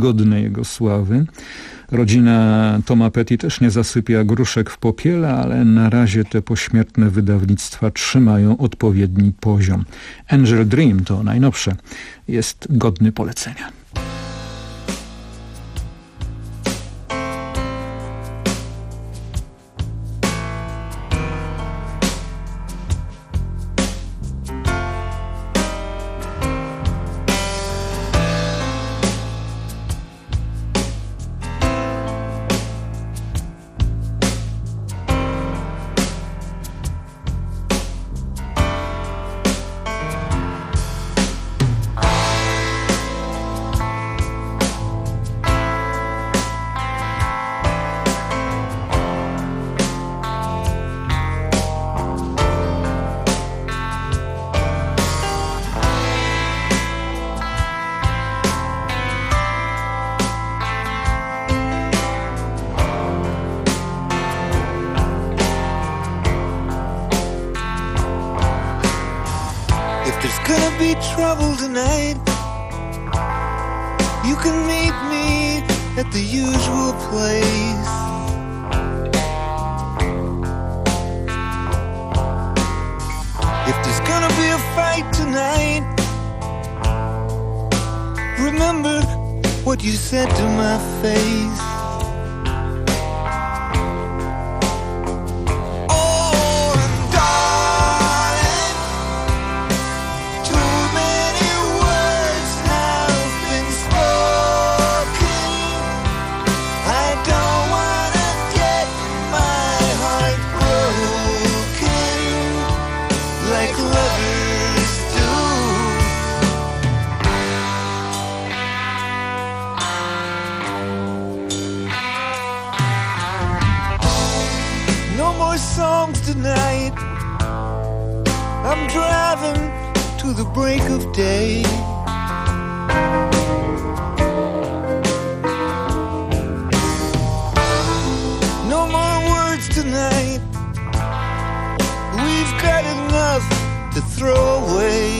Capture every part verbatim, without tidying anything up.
godne jego sławy. Rodzina Toma Petty też nie zasypia gruszek w popiele, ale na razie te pośmiertne wydawnictwa trzymają odpowiedni poziom. Angel Dream, to najnowsze, jest godny polecenia. Trouble tonight. You can meet me at the usual place. If there's gonna be a fight tonight, remember what you said to my face. Tonight I'm driving to the break of day. No more words tonight. We've got enough to throw away.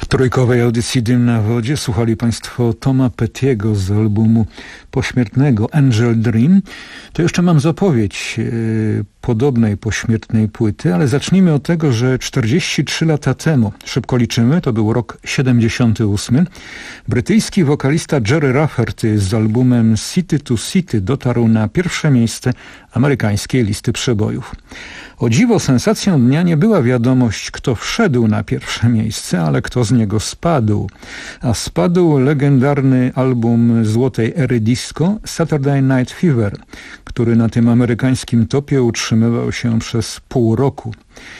trójkowej audycji Dym na wodzie słuchali Państwo Toma Petty'ego z albumu pośmiertnego Angel Dream. To jeszcze mam zapowiedź yy, podobnej pośmiertnej płyty, ale zacznijmy od tego, że czterdzieści trzy lata temu, szybko liczymy, to był rok siedemdziesiąty ósmy, brytyjski wokalista Gerry Rafferty z albumem City to City dotarł na pierwsze miejsce amerykańskiej listy przebojów. O dziwo, sensacją dnia nie była wiadomość, kto wszedł na pierwsze miejsce, ale kto z niego spadł. A spadł legendarny album złotej ery disco Saturday Night Fever, który na tym amerykańskim topie utrzymywał się przez pół roku.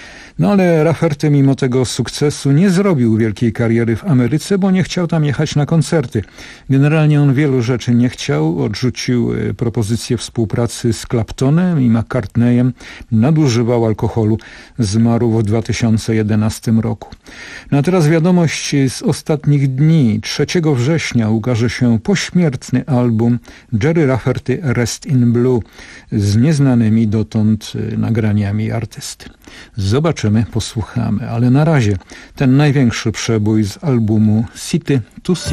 No ale Rafferty mimo tego sukcesu nie zrobił wielkiej kariery w Ameryce, bo nie chciał tam jechać na koncerty. Generalnie on wielu rzeczy nie chciał, odrzucił propozycję współpracy z Claptonem i McCartneyem, nadużywał alkoholu, zmarł w dwa tysiące jedenastym roku. No a teraz wiadomość z ostatnich dni. trzeciego września ukaże się pośmiertny album Gerry Rafferty Rest in Blue z nieznanymi dotąd nagraniami artysty. Zobaczymy, posłuchamy, ale na razie ten największy przebój z albumu City to City.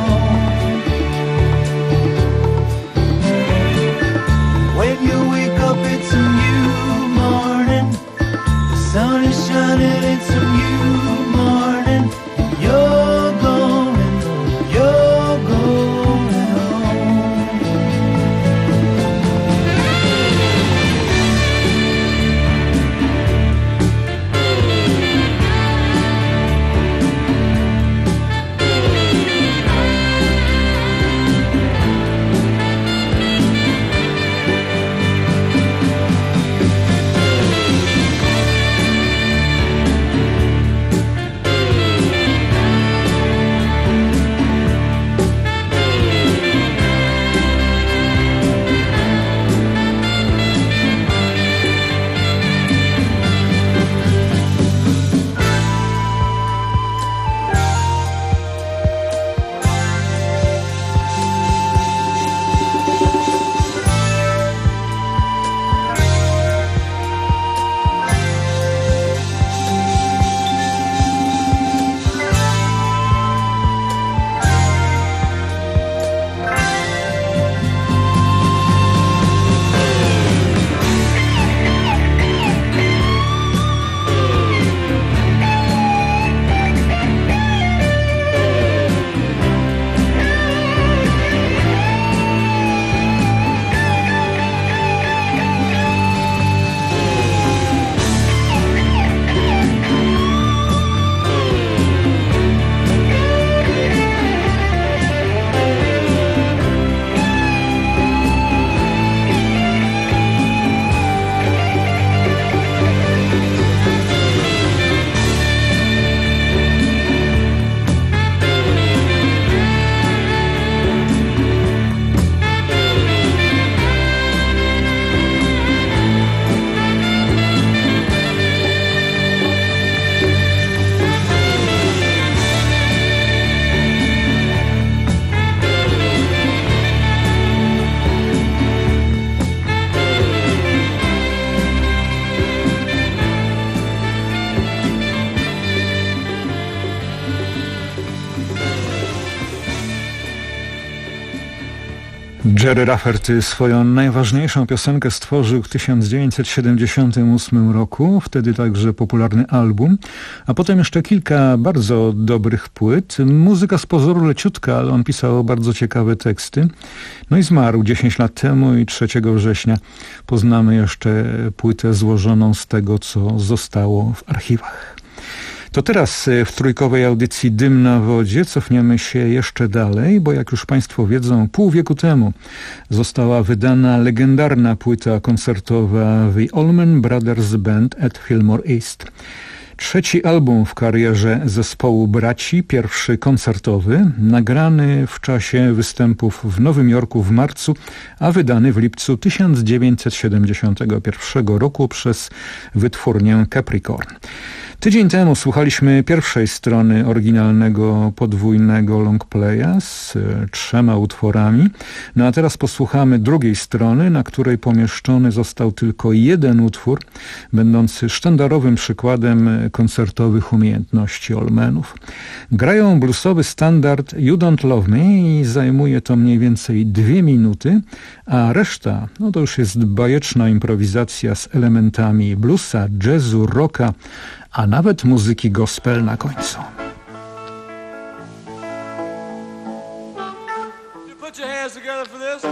When you wake up Jerry Rafferty swoją najważniejszą piosenkę stworzył w tysiąc dziewięćset siedemdziesiątym ósmym roku, wtedy także popularny album, a potem jeszcze kilka bardzo dobrych płyt. Muzyka z pozoru leciutka, ale on pisał bardzo ciekawe teksty. No i zmarł dziesięć lat temu i trzeciego września poznamy jeszcze płytę złożoną z tego, co zostało w archiwach. To teraz w trójkowej audycji Dym na wodzie cofniemy się jeszcze dalej, bo jak już Państwo wiedzą, pół wieku temu została wydana legendarna płyta koncertowa The Allman Brothers Band at Fillmore East. Trzeci album w karierze zespołu braci, pierwszy koncertowy, nagrany w czasie występów w Nowym Jorku w marcu, a wydany w lipcu tysiąc dziewięćset siedemdziesiątego pierwszego roku przez wytwórnię Capricorn. Tydzień temu słuchaliśmy pierwszej strony oryginalnego podwójnego longplaya z trzema utworami, no a teraz posłuchamy drugiej strony, na której pomieszczony został tylko jeden utwór, będący sztandarowym przykładem koncertowych umiejętności Allmanów. Grają bluesowy standard You Don't Love Me i zajmuje to mniej więcej dwie minuty, a reszta no to już jest bajeczna improwizacja z elementami bluesa, jazzu, rocka, a nawet muzyki gospel na końcu. You put your hands together for this.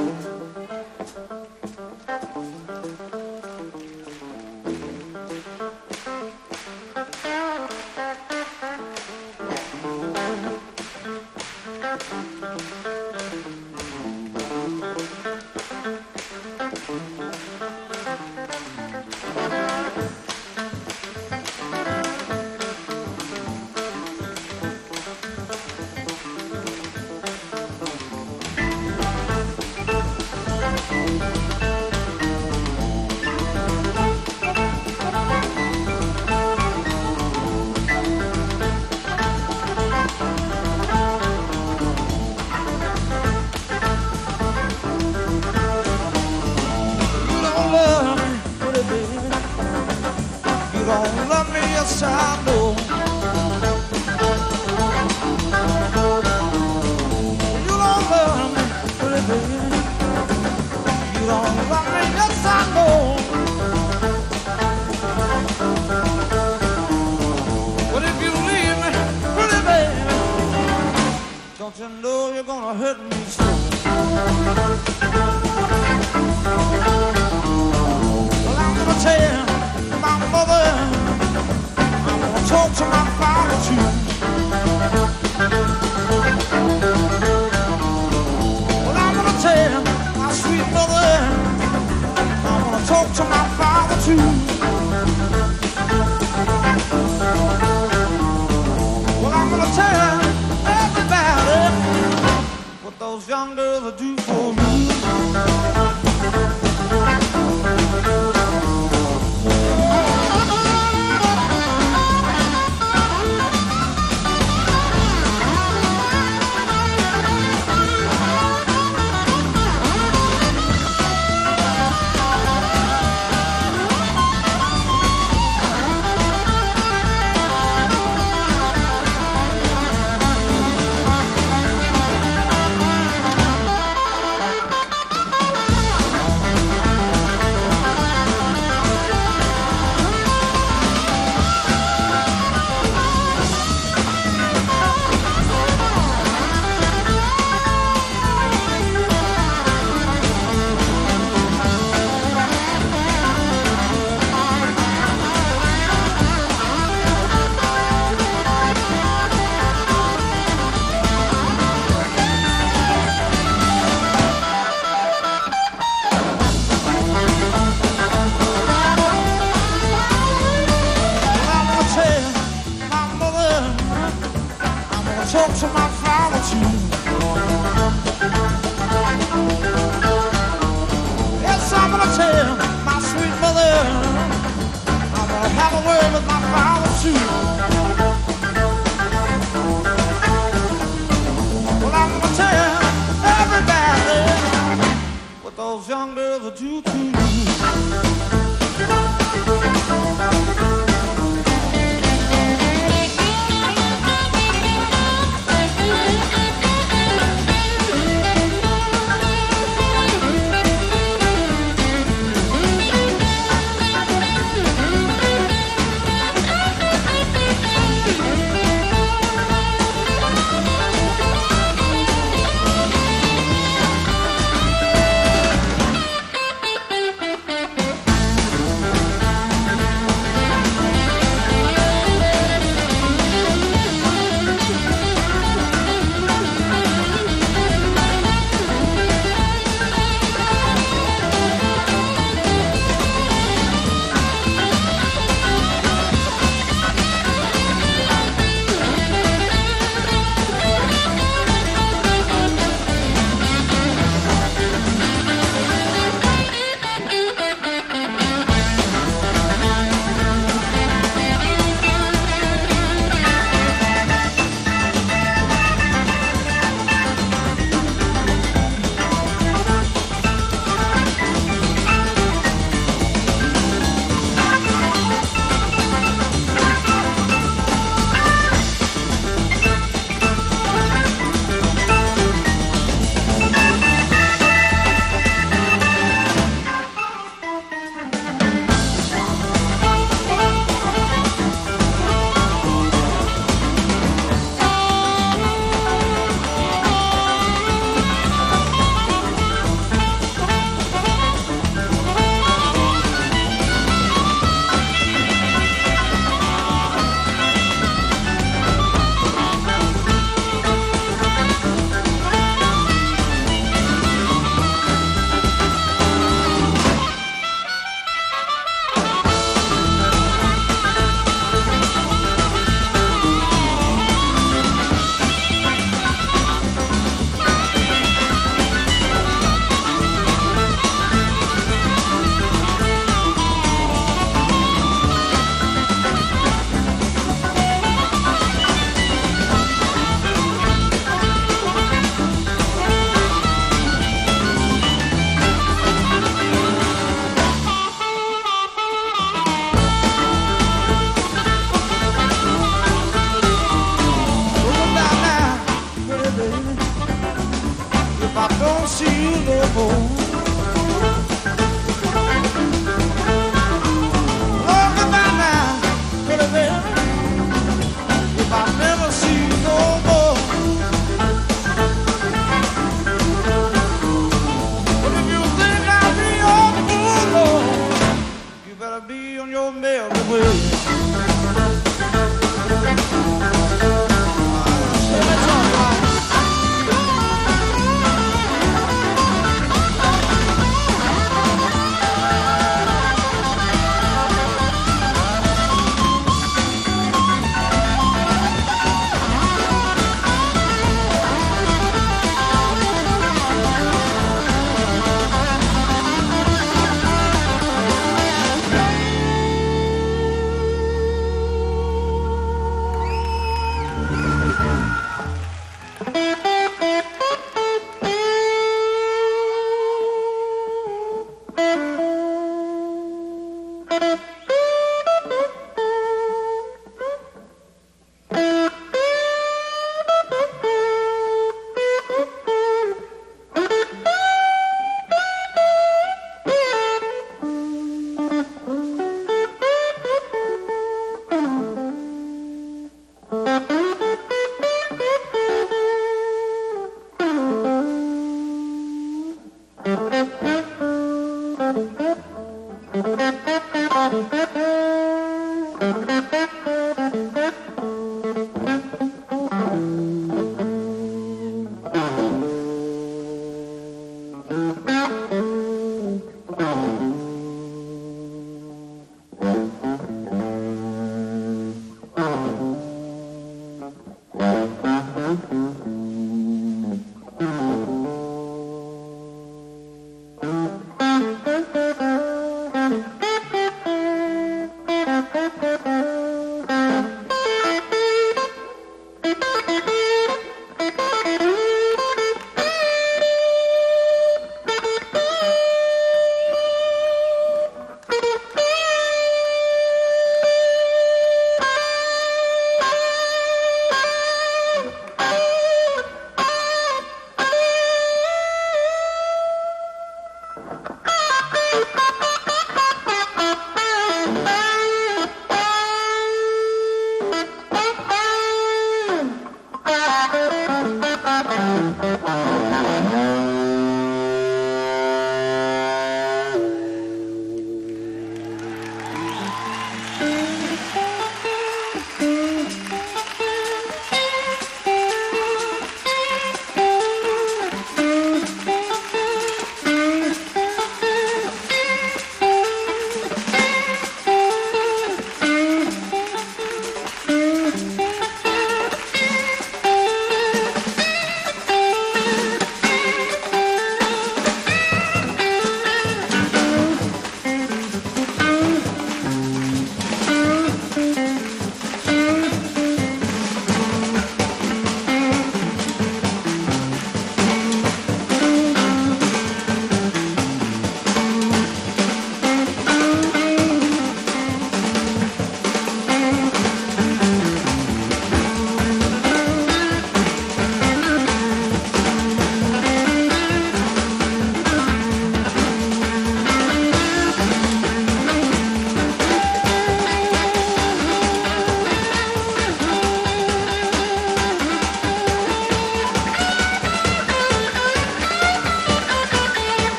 words.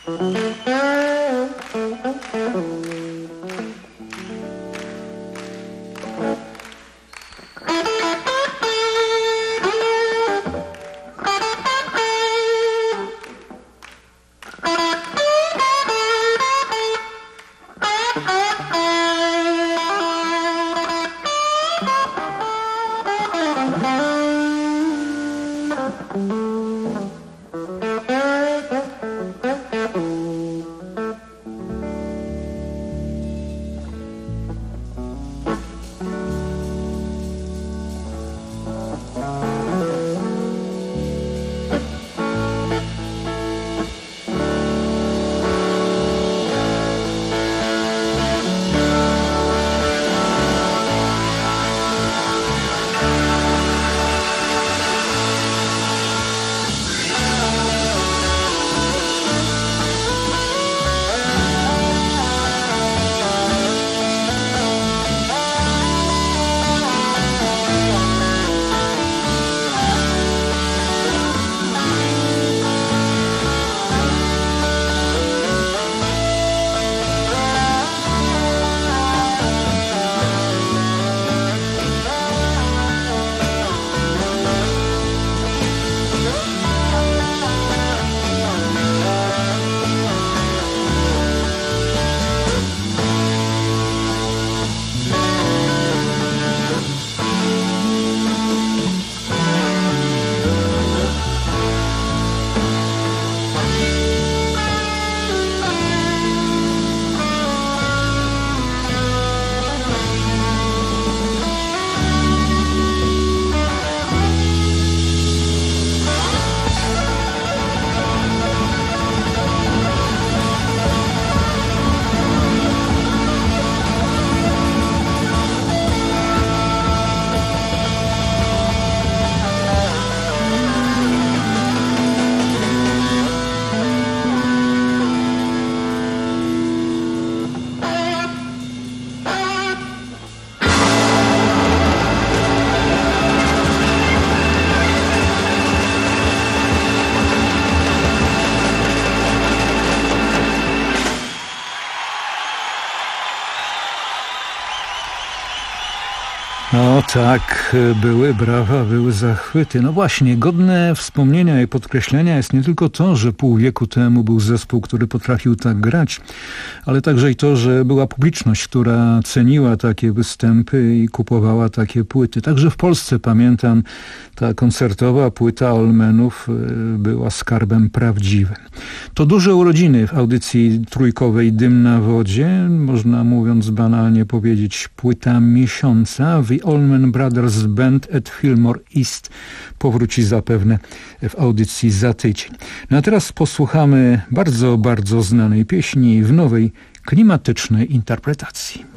No tak, były brawa, były zachwyty. No właśnie, godne wspomnienia i podkreślenia jest nie tylko to, że pół wieku temu był zespół, który potrafił tak grać, ale także i to, że była publiczność, która ceniła takie występy i kupowała takie płyty. Także w Polsce, pamiętam, ta koncertowa płyta Allmanów była skarbem prawdziwym. To duże urodziny w audycji trójkowej Dym na wodzie. Można, mówiąc banalnie, powiedzieć płyta miesiąca. The Allman Brothers Band at Fillmore East powróci zapewne w audycji za tydzień. No a teraz posłuchamy bardzo, bardzo znanej pieśni w nowej, klimatycznej interpretacji.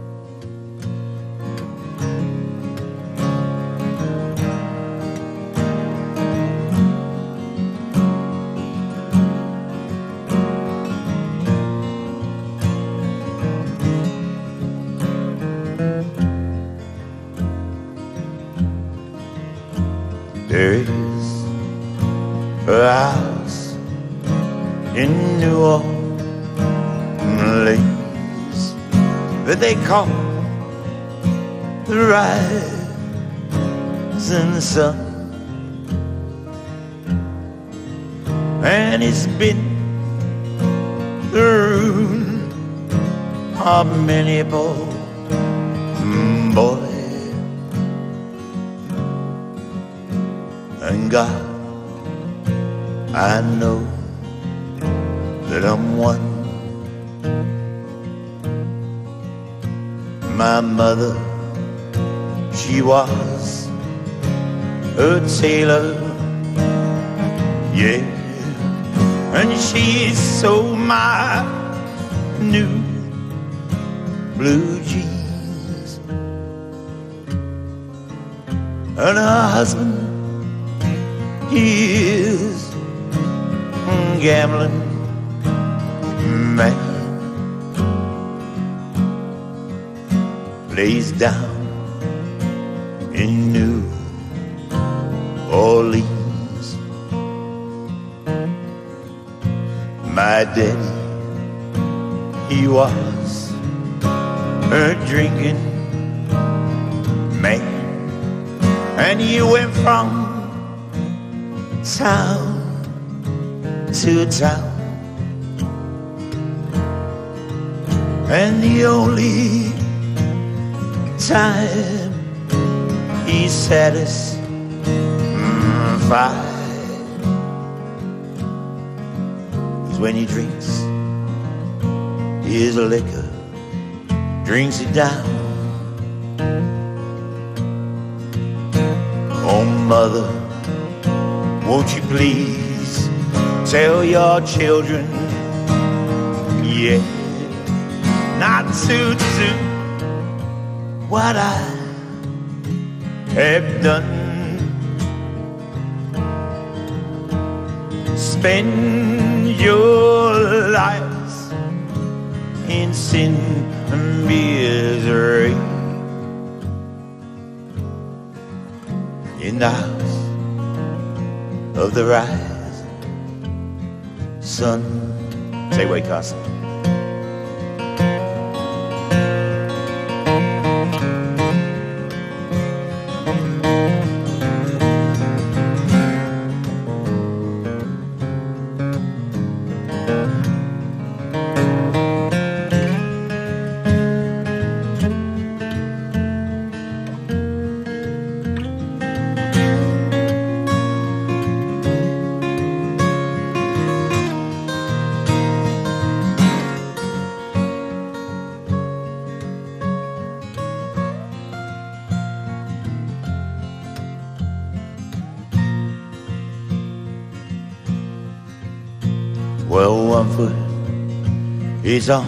There is a house in New Orleans that they call the rising sun, and it's been the ruin of many boys. And God, I know that I'm one. My mother, she was a tailor, yeah, and she sewed my new blue jeans. And her husband, he is a gambling man, plays down in New Orleans. My My daddy, he was a drinking man, and he went from town to town, and the only time he satisfied is when he drinks his liquor, drinks it down. Oh, mother, won't you please tell your children, yeah, not to do what I have done. Spend your lives in sin and misery in the house of the rising sun. Say, wait, Carson. Well, one foot is on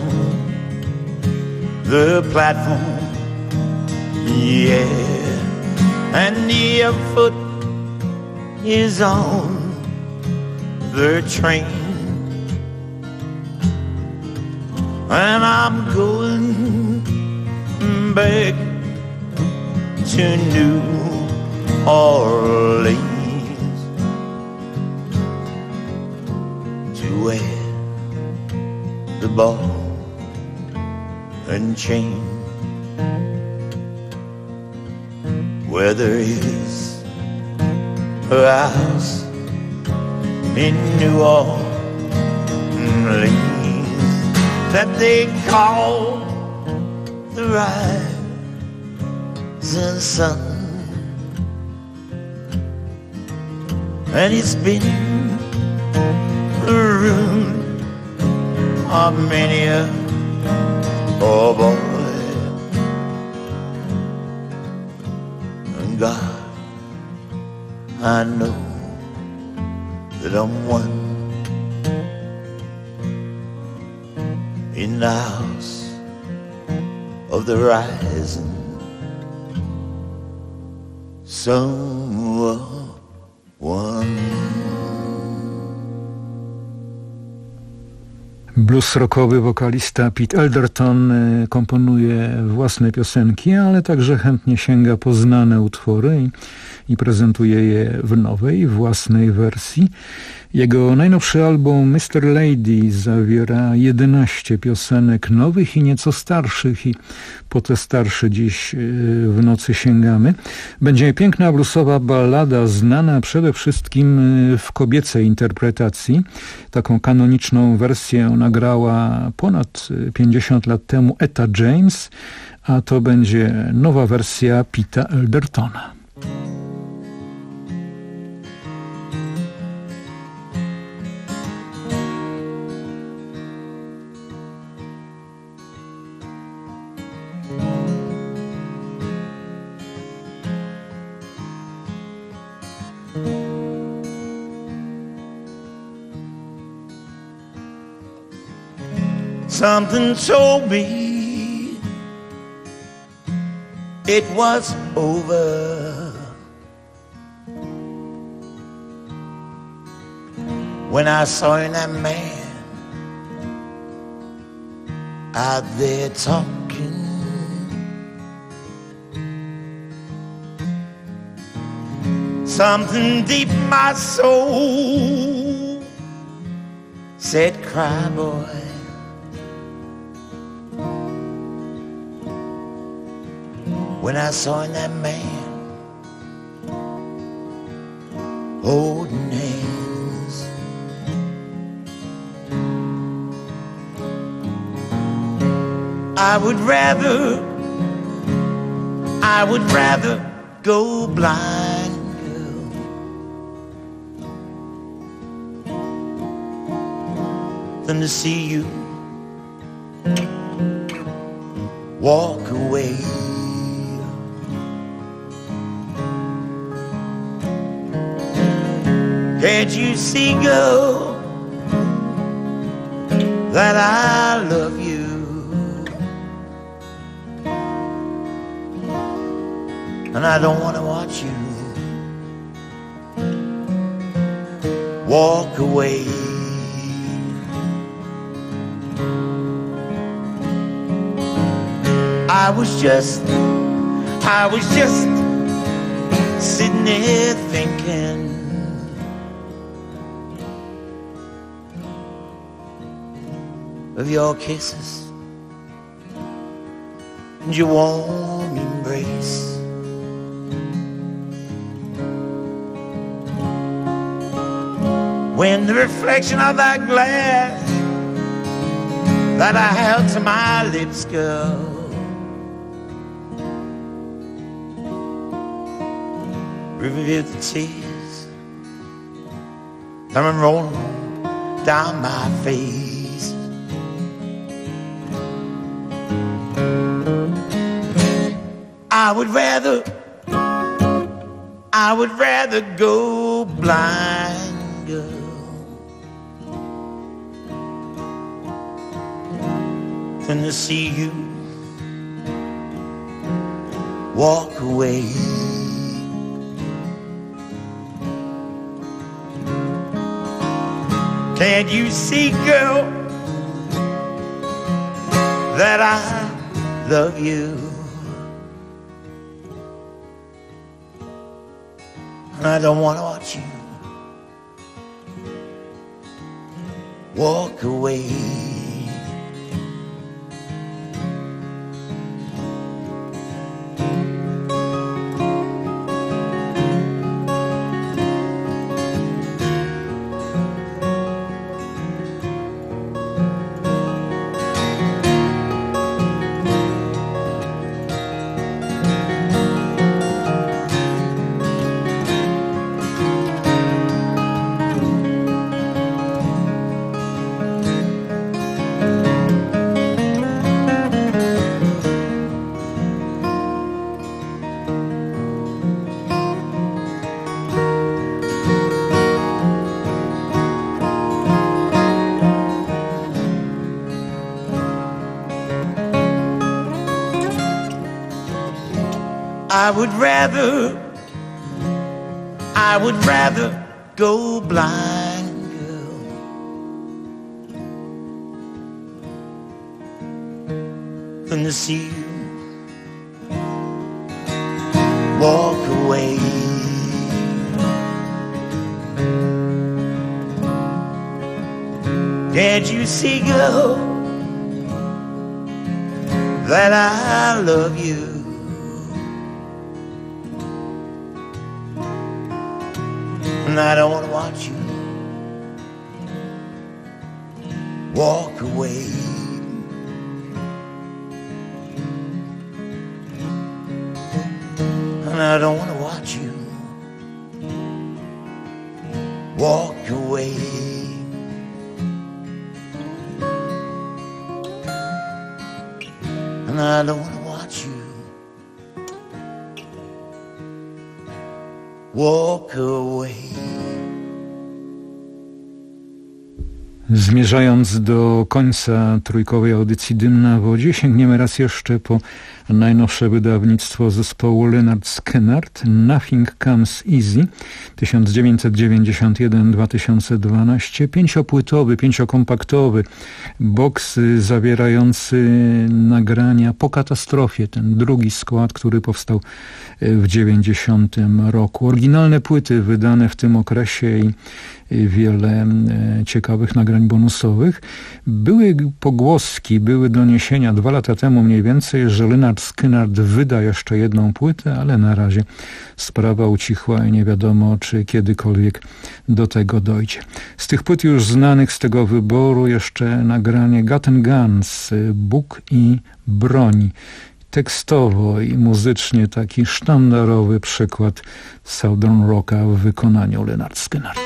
the platform, yeah, and the other foot is on the train, and I'm going back to New Orleans, where the ball and chain, where there is a house in New Orleans that they call the rising sun, and it's been the room of many a poor boy, and God, I know that I'm one in the house of the rising sun. Blues rockowy wokalista Pete Elderton komponuje własne piosenki, ale także chętnie sięga po znane utwory i, i prezentuje je w nowej, własnej wersji. Jego najnowszy album mister Lady zawiera jedenaście piosenek nowych i nieco starszych, i po te starsze dziś w nocy sięgamy. Będzie piękna bluesowa ballada, znana przede wszystkim w kobiecej interpretacji. Taką kanoniczną wersję nagrała ponad pięćdziesiąt lat temu Etta James, a to będzie nowa wersja Pita Eldertona. Something told me it was over when I saw that man out there talking. Something deep in my soul said, cry, boy. When I saw in that man holding hands, I would rather, I would rather go blind, girl, than to see you walk away. Can't you see, girl, that I love you? And I don't want to watch you walk away. I was just, I was just sitting there thinking, of your kisses and your warm embrace. When the reflection of that glass that I held to my lips, girl, revealed the tears coming rolling down my face. I would rather, I would rather go blind, girl, than to see you walk away. Can't you see, girl, that I love you? And I don't want to watch you walk away. I would rather, I would rather go blind, girl, than to see you walk away. Can't you see, girl, that I love you? And I don't want to watch you walk away. And I don't want to watch you walk away. And I don't want to watch you walk away. Zmierzając do końca trójkowej audycji Dym na wodzie, sięgniemy raz jeszcze po najnowsze wydawnictwo zespołu Lynyrd Skynyrd, Nothing Comes Easy, tysiąc dziewięćset dziewięćdziesiąt jeden do dwa tysiące dwanaście, pięciopłytowy, pięciokompaktowy boks zawierający nagrania po katastrofie, ten drugi skład, który powstał w dziewięćdziesiątym roku. Oryginalne płyty wydane w tym okresie i wiele ciekawych nagrań nagrań bonusowych. Były pogłoski, były doniesienia dwa lata temu mniej więcej, że Lynyrd Skynyrd wyda jeszcze jedną płytę, ale na razie sprawa ucichła i nie wiadomo, czy kiedykolwiek do tego dojdzie. Z tych płyt już znanych z tego wyboru jeszcze nagranie Gun and Guns, Bóg i broń. Tekstowo i muzycznie taki sztandarowy przykład Southern Rocka w wykonaniu Lynyrd Skynyrd.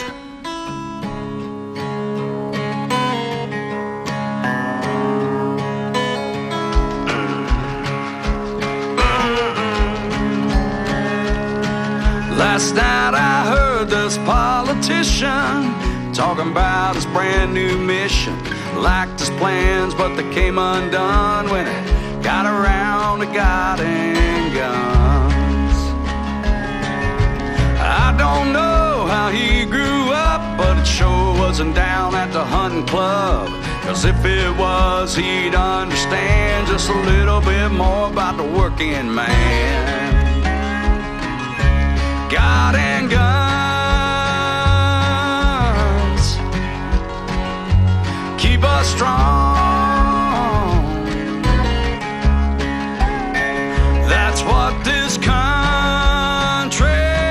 Last night I heard this politician talking about his brand new mission. Liked his plans, but they came undone when it got around to God and guns. I don't know how he grew up, but it sure wasn't down at the hunting club. Cause if it was, he'd understand just a little bit more about the working man. God and guns keep us strong. That's what this country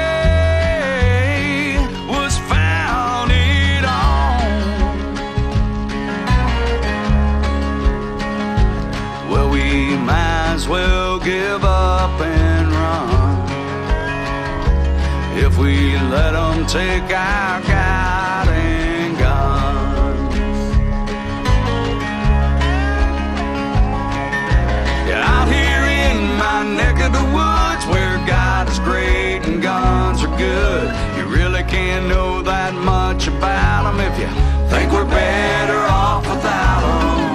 was founded on. Well, we might as well give up and run if we let them take our God and guns. Yeah, out here in my neck of the woods where God is great and guns are good, you really can't know that much about them if you think we're better off without them.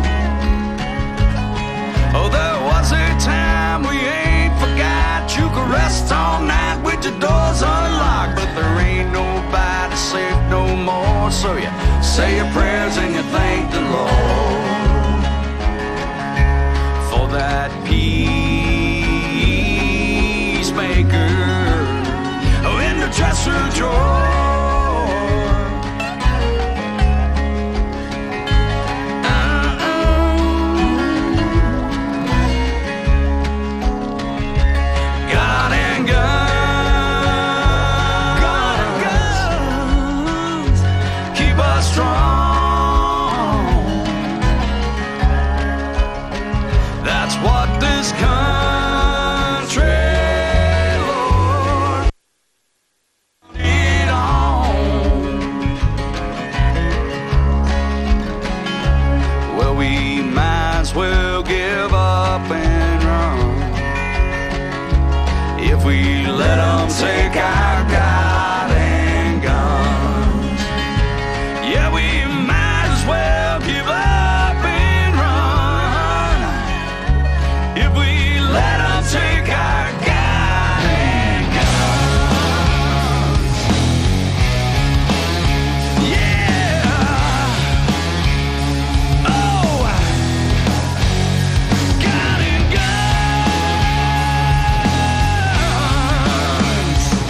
Oh, there was a time we ain't forgot. You could rest all night with your doors unlocked, but there ain't nobody safe no more. So you say your prayers and you thank the Lord for that peacemaker oh, in the dresser drawer. Take our God and guns. Yeah, we might as well give up and run if we let them take our God and guns. Yeah. Oh, God and guns.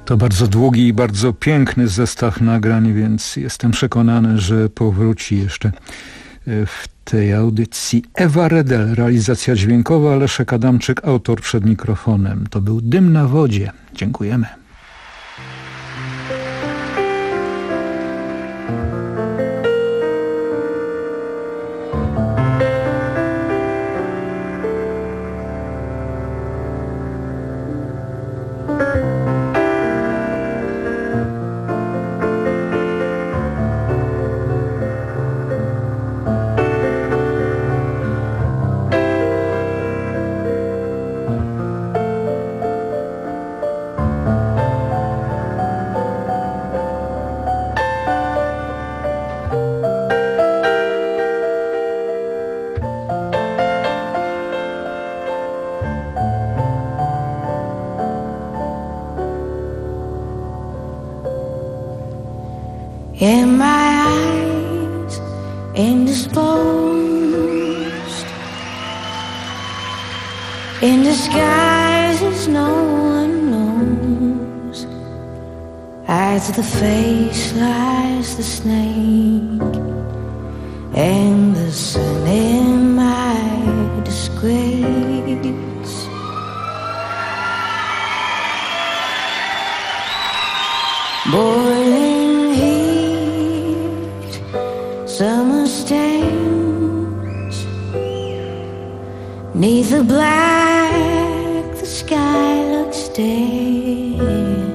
To bardzo długi i bardzo piękny zestaw nagrań, więc jestem przekonany, że powróci jeszcze w tej audycji. Ewa Redel, realizacja dźwiękowa, Leszek Adamczyk, autor przed mikrofonem. To był Dym na wodzie. Dziękujemy. In my eyes, indisposed, in disguises no one knows. Eyes of the face lies the snake, and the sun in my disgrace. Boiling heat, summer stains, neath the black the sky looks dead.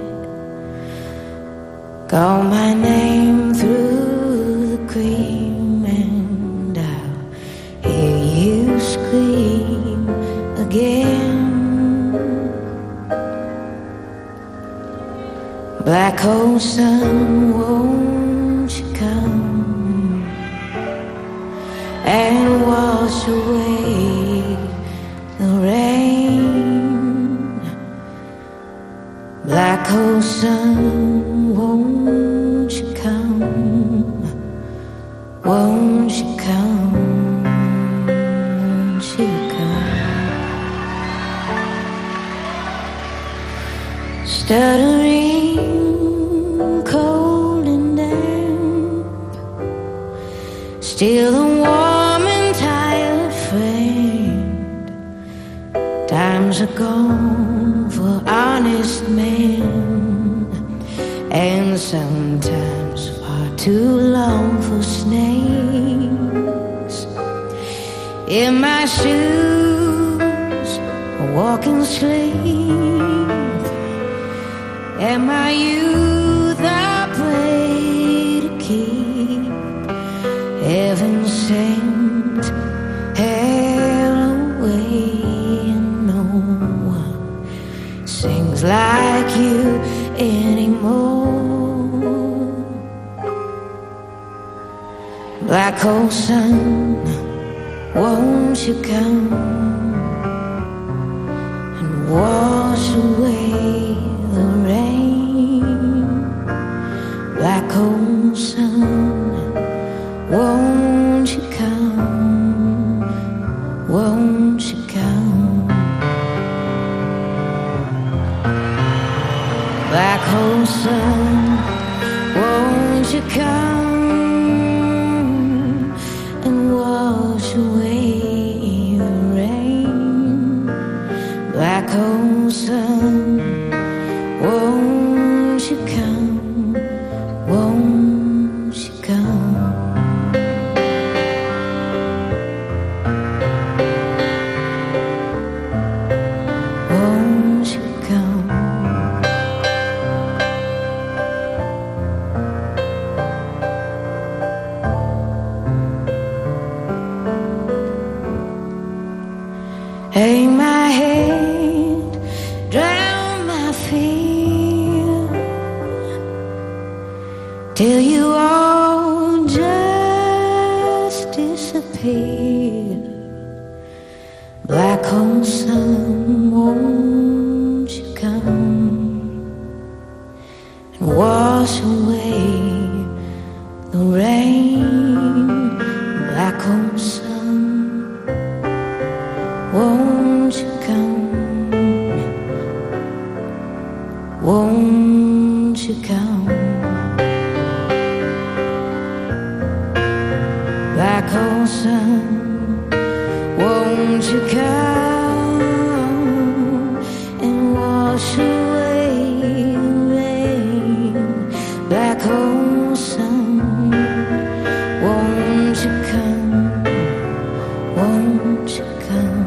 Call my name through the cream and I'll hear you scream again. Black hole sun, won't you come and wash away the rain? Black hole sun, won't you come? Won't you come? Won't you come? Stuttering, cold and damp, still the warm and tired friend. Times are gone for honest men, and sometimes far too long for snakes. In my shoes, a walking sleep, and my youth I pray to keep. Heaven sent hell away, and no one sings like you anymore. Black hole sun, won't you come and wash away the rain? Black hole sun, won't you come? Won't you come? Black hole sun, won't you come and wash away the rain? Black hole sun, won't you come? Won't you come? Won't you come? Hang my head, drown my fear, till you all just disappear. Black hole sun, won't you come and wash away the rain? Black hole sun, won't you come? Won't you come? Black hole sun, won't you come and wash away the rain? Black hole sun, won't you come? Won't you come?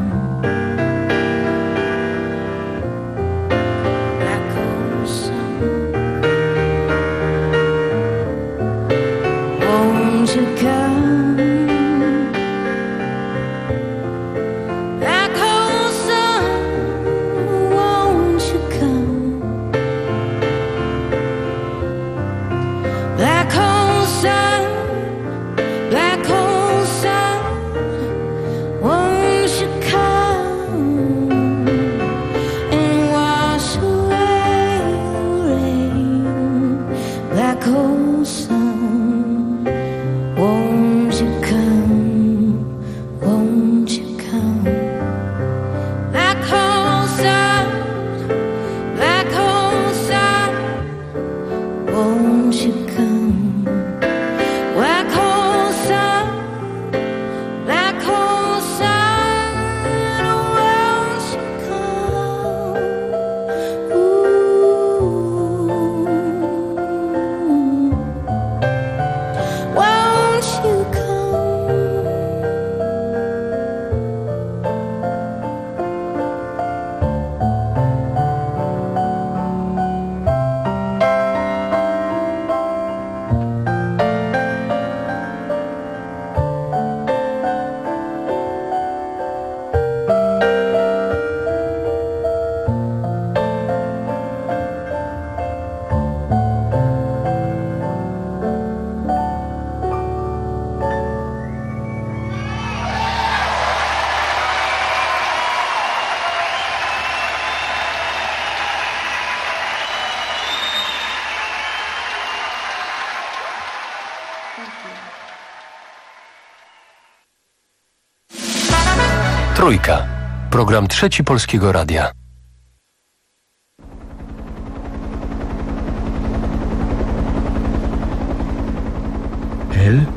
Black hole sun, won't you come? Trójka. Program Trzeci Polskiego Radia. L